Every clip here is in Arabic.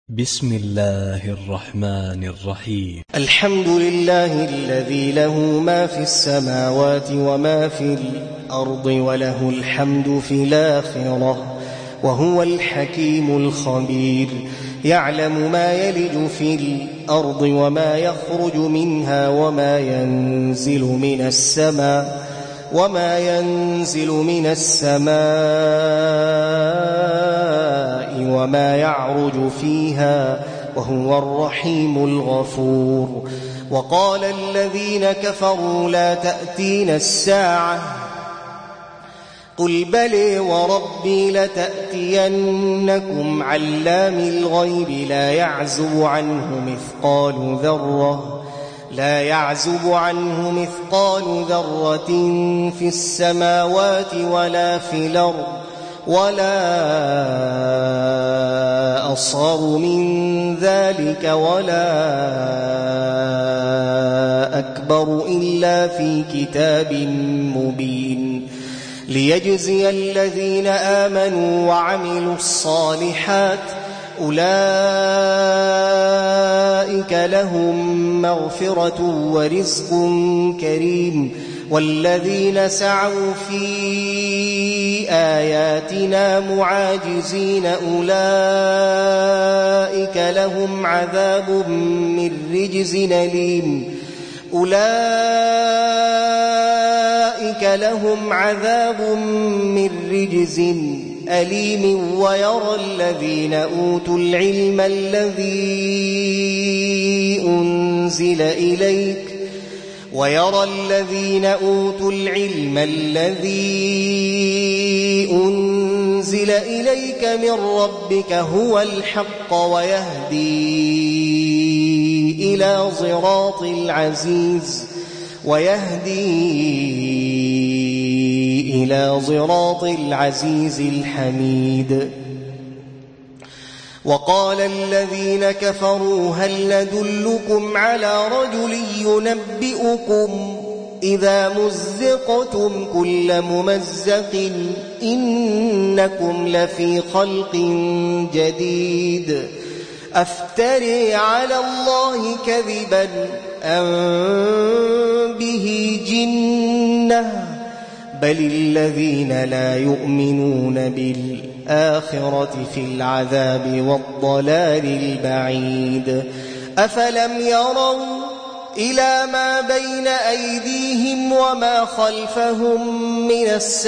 بسم الله الرحمن الرحيم. الحمد لله الذي له ما في السماوات وما في الأرض وله الحمد في الآخرة وهو الحكيم الخبير. يعلم ما يلج في الأرض وما يخرج منها وما ينزل من السماء وما يعرج فيها وهو الرحيم الغفور. وقال الذين كفروا لا تأتينا الساعة قل بلى وربي لتأتينكم علام الغيب لا يعزب عنه مثقال ذرة في السماوات ولا في الأرض ولا أصغر من ذلك ولا أكبر إلا في كتاب مبين ليجزي الذين آمنوا وعملوا الصالحات أولئك لهم مغفرة ورزق كريم. والذين سعوا في آياتنا معاجزين أولئك لهم عذاب من رجز أليم. ويرى الذين أوتوا العلم الذي أنزل إليك من ربك هو الحق ويهدي إلى صراط العزيز الحميد. وقال الذين كفروا هل ندلكم على رجل ينبئكم إذا مزقتم كل ممزق إنكم لفي خلق جديد أفتري على الله كذبا أم به جنة بل الذين لا يؤمنون بالآخرة في العذاب والضلال البعيد. أفلم يروا إلى ما بين أيديهم وما خلفهم من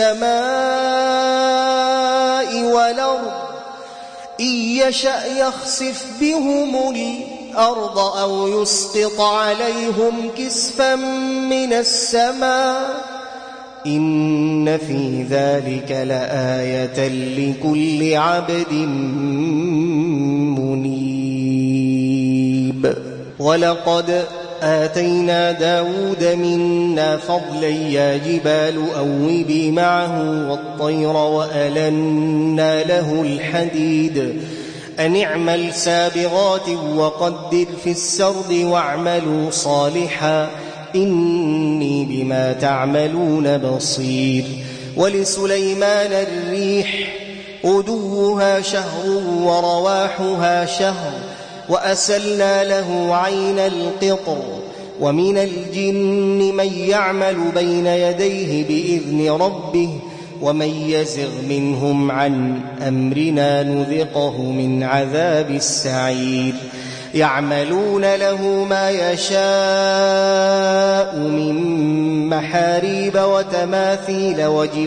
السماء والأرض إن يشأ يخسف بهم الأرض أو يسقط عليهم كسفا من السماء إن في ذلك لآية لكل عبد منيب. ولقد آتينا داود منا فضلا يا جبال أوبي معه والطير وألنا له الحديد أن اعمل سابغات وقدر في السرد واعملوا صالحا إني بما تعملون بصير. ولسليمان الريح غدوها شهر ورواحها شهر وأسلنا له عين القطر. ومن الجن من يعمل بين يديه بإذن ربه ومن يزغ منهم عن أمرنا نذقه من عذاب السعير. يعملون له ما يشاء من محاريب وتماثيل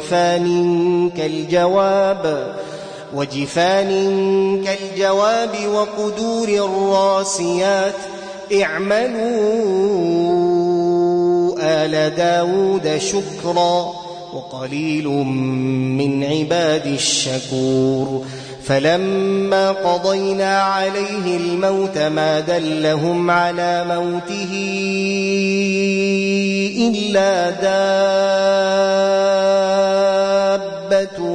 وجفان كالجواب وقدور الراسيات. اعملوا آل داود شكرا وقليل من عباد الشكور. فلما قضينا عليه الموت ما دلهم على موته إلا دابة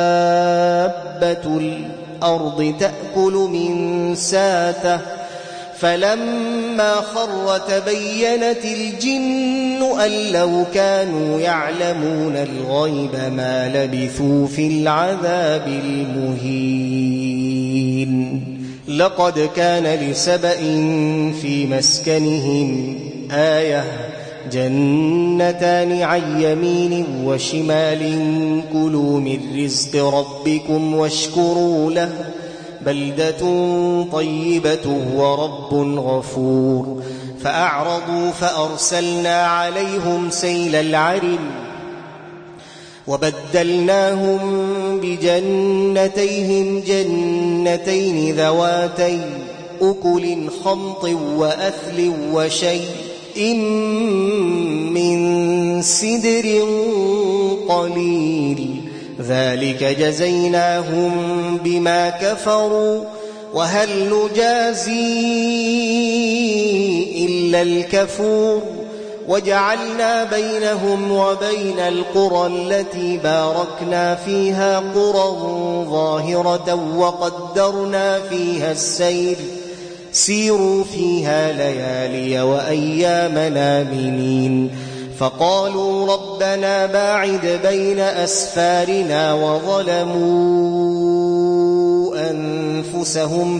الأرض تأكل من ساته فلما خر تبينت الجن أن لو كانوا يعلمون الغيب ما لبثوا في العذاب المهين. لقد كان لسبإ في مسكنهم آية جنتان عن يمين وشمال كلوا من رزق ربكم واشكروا له بلدة طيبة ورب غفور. فأعرضوا فأرسلنا عليهم سيل العرم وبدلناهم بجنتيهم جنتين ذواتي أكل خمط وأثل وشيء من سدر قليل ذلك جزيناهم بما كفروا وهل نجازي إلا الكفور. وجعلنا بينهم وبين القرى التي باركنا فيها قرى ظاهرة وقدرنا فيها السير سيروا فيها ليالي وأيام آمنين. فقالوا ربنا باعد بين أسفارنا وظلموا أنفسهم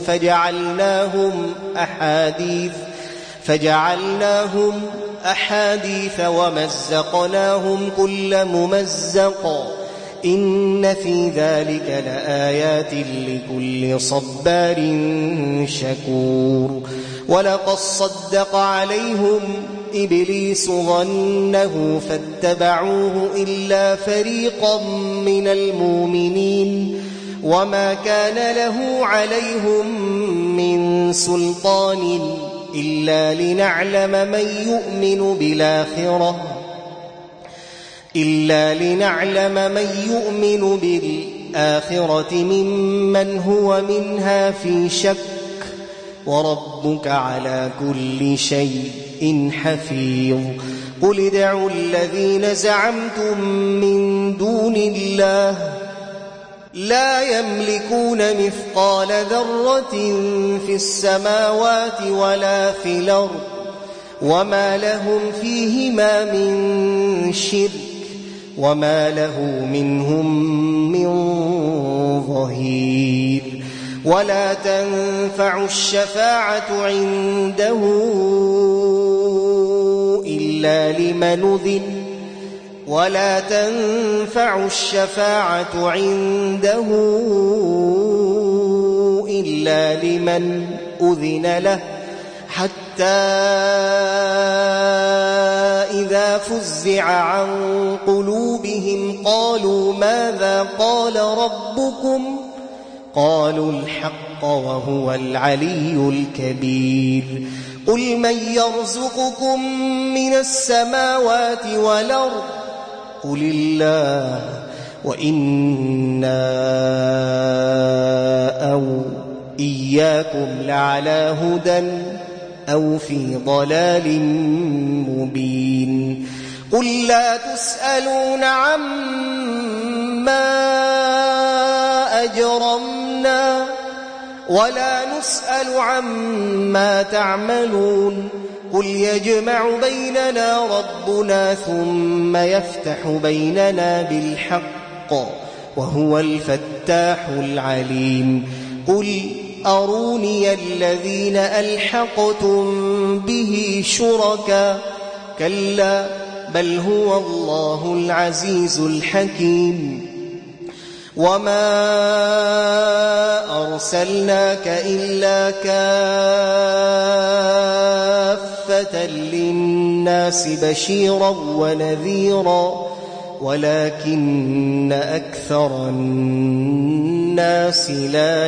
فجعلناهم أحاديث ومزقناهم كل ممزق إن في ذلك لآيات لكل صبار شكور. ولقد صدق عليهم إبليس ظنه فاتبعوه إلا فريقا من المؤمنين وما كان له عليهم من سلطان إلا لنعلم من يؤمن بالآخرة ممن هو منها في شك وربك على كل شيء حفيظ. قل ادعوا الذين زعمتم من دون الله لا يملكون مثقال ذرة في السماوات ولا في الأرض وما لهم فيهما من شرك وما له منهم من ظهير. ولا تنفع الشفاعة عنده إلا لمن أذن له حتى إذا فزع عن قلوبهم قالوا ماذا قال ربكم قالوا الحق وهو العلي الكبير. قل من يرزقكم من السماوات والأرض قل الله وإنا أو إياكم لعلى هدى أو في ضلال مبين. قل لا تسألون عما أجرمنا ولا نسأل عما تعملون. قل يجمع بيننا ربنا ثم يفتح بيننا بالحق وهو الفتاح العليم. قل أروني الذين ألحقتم به شركاء كلا بل هو الله العزيز الحكيم. وما أرسلناك إلا كافة للناس بشيرا ونذيرا ولكن أكثر الناس لا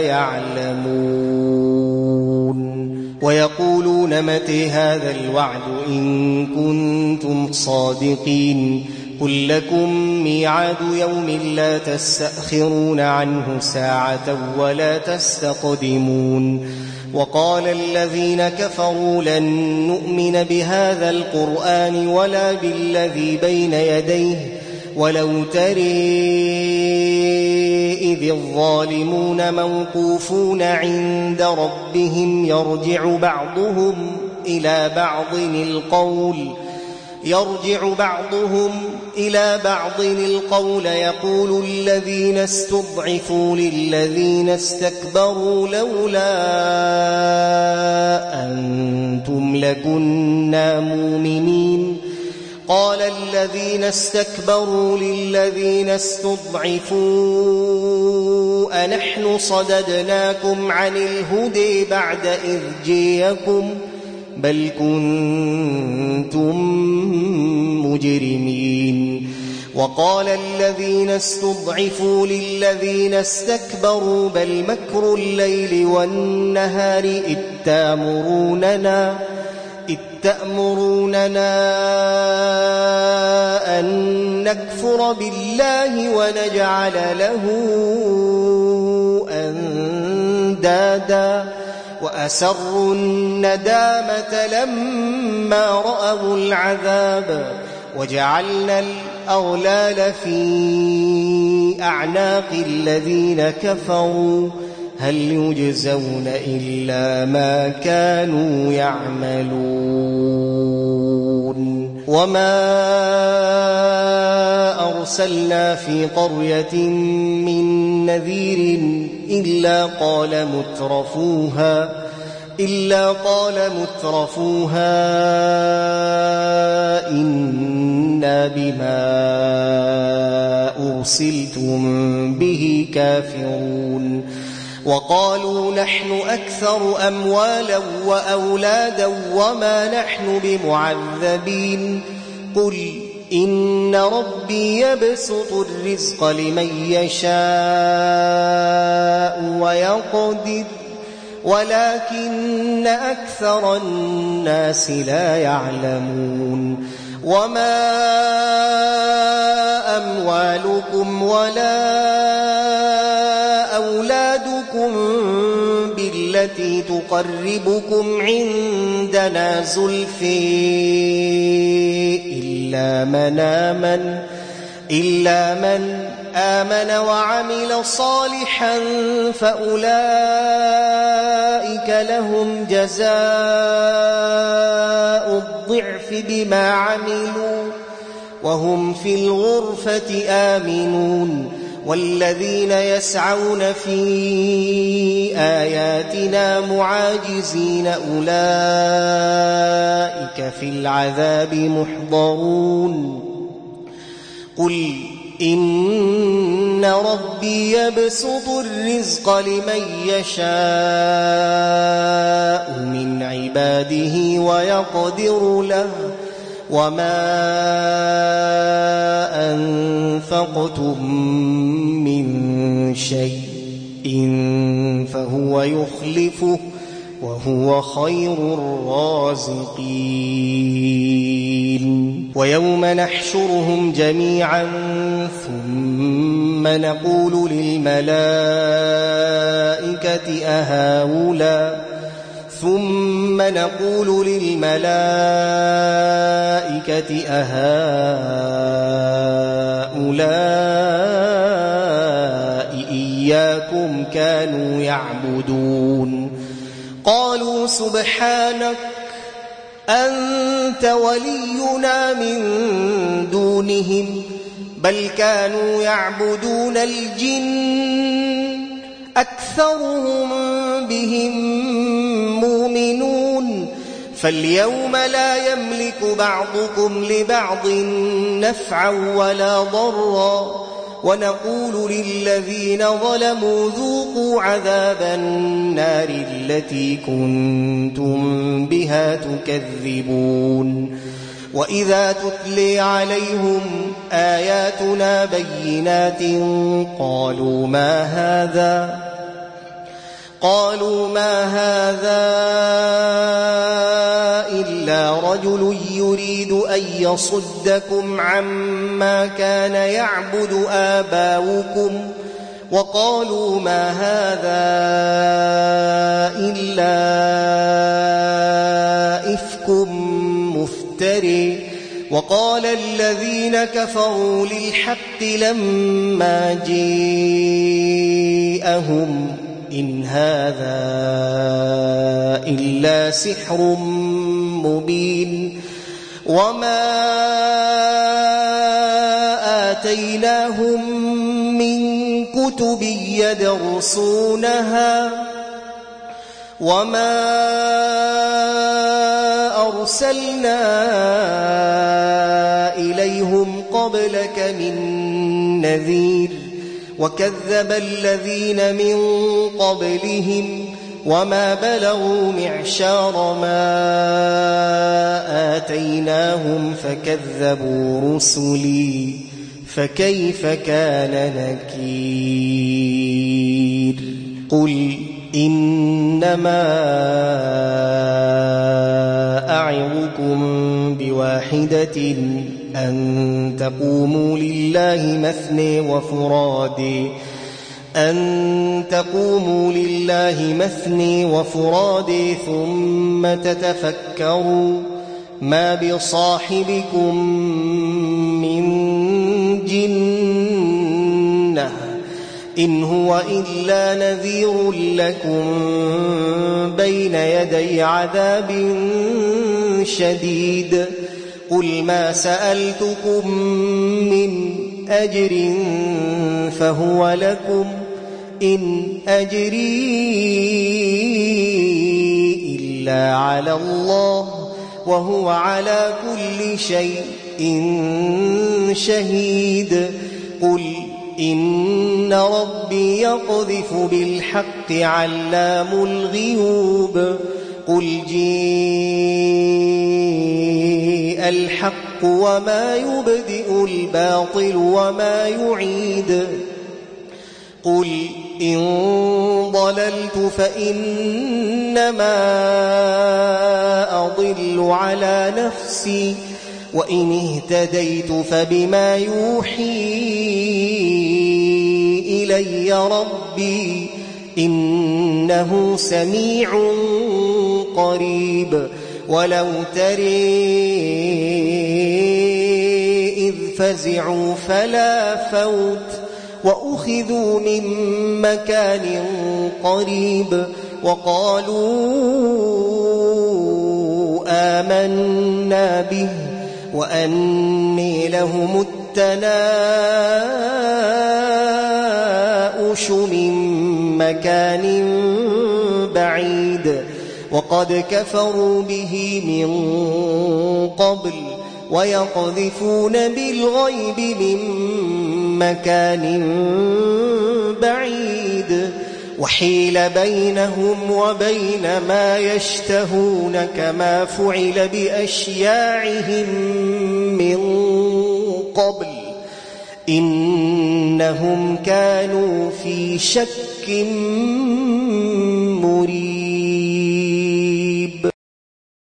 يعلمون. ويقولون متى هذا الوعد إن كنتم صادقين قل لكم ميعاد يوم لا تستأخرون عنه ساعة ولا تستقدمون. وقال الذين كفروا لن نؤمن بهذا القرآن ولا بالذي بين يديه ولو ترى إذ الظالمون موقوفون عند ربهم يرجع بعضهم إلى بعض القول يقول الذين استضعفوا للذين استكبروا لولا أنتم لكنا مؤمنين قال الذين استكبروا للذين استضعفوا أنحن صددناكم عن الهدى بعد إذ جاءكم بل كنتم مجرمين وقال الذين استضعفوا للذين استكبروا بل مكر الليل والنهار إذ تأمروننا أن نكفر بالله ونجعل له أندادا وأسروا الندامة لما رأوا العذاب وجعلنا الأغلال في أعناق الذين كفروا هل يجزون إلا ما كانوا يعملون وما أرسلنا في قرية من نذير إلا قال مترفوها إنا بما أرسلتم به كافرون وقالوا نحن أكثر أموالا وأولادا وما نحن بمعذبين قل إن ربي يبسط الرزق لمن يشاء ويقدر ولكن أكثر الناس لا يعلمون وما أموالكم ولا أولادكم بالتي تقربكم عندنا زلفى إلا من آمن وعمل صالحا فأولئك لهم جزاء الضعف بما عملوا وهم في الغرفة آمنون والذين يسعون في آياتنا معاجزين أولئك في العذاب محضرون قل إن ربي يبسط الرزق لمن يشاء من عباده ويقدر له وما أنفقتم من شيء فهو يخلفه وهو خير الرازقين ويوم نحشرهم جميعا ثم نقول للملائكة أهؤلاء إياكم كانوا يعبدون قالوا سبحانك أنت ولينا من دونهم بل كانوا يعبدون الجن أكثرهم بهم مؤمنون فاليوم لا يملك بعضكم لبعض نفعا ولا ضرا ونقول للذين ظلموا ذوقوا عذاب النار التي كنتم بها تكذبون وإذا تتلي عليهم آياتنا بينات قالوا ما هذا إلا رجل يريد أن يصدكم عما كان يعبد آباؤكم وقالوا ما هذا إلا إفك مفتري وقال الذين كفروا للحق لما جاءهم إن هذا إلا سحر مبين وما آتيناهم من كتب يدرسونها وما أرسلنا إليهم قبلك من نذير وكذب الذين من قبلهم وما بلغوا معشار ما آتيناهم فكذبوا رسلي فكيف كان نكير قل إنما أعظكم بواحدة أن تقوموا لله مثني وفرادي ثم تتفكروا ما بصاحبكم من جنة إن هو إلا نذير لكم بين يدي عذاب شديد قل ما سألتكم من أجر فهو لكم إن أجري إلا على الله وهو على كل شيء شهيد قل إن ربي يقذف بالحق علام الغيوب قل جاء الحق وما يبدئ الباطل وما يعيد قل إن ضللت فإنما أضل على نفسي وإن اهتديت فبما يوحي إلي ربي إنه سميع قريب ولو تري إذ فزعوا فلا فوت وأخذوا من مكان قريب وقالوا آمنا به وأني لهم التناؤش من مكان بعيد وقد كفروا به من قبل ويقذفون بالغيب من مكان بعيد وحيل بينهم وبين ما يشتهون كما فعل بأشياعهم من قبل إنهم كانوا في شك مريب